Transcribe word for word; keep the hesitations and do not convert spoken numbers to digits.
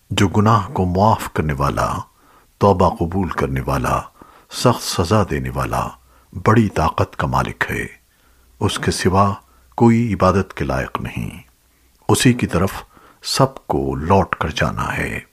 जो गुनाह को मुआफ करने वाला, तौबा कबूल करने वाला, सख्त सजा देने वाला, बड़ी ताकत का मालिक है। उसके सिवा कोई इबादत के लायक नहीं। उसी की तरफ सबको लौट कर जाना है।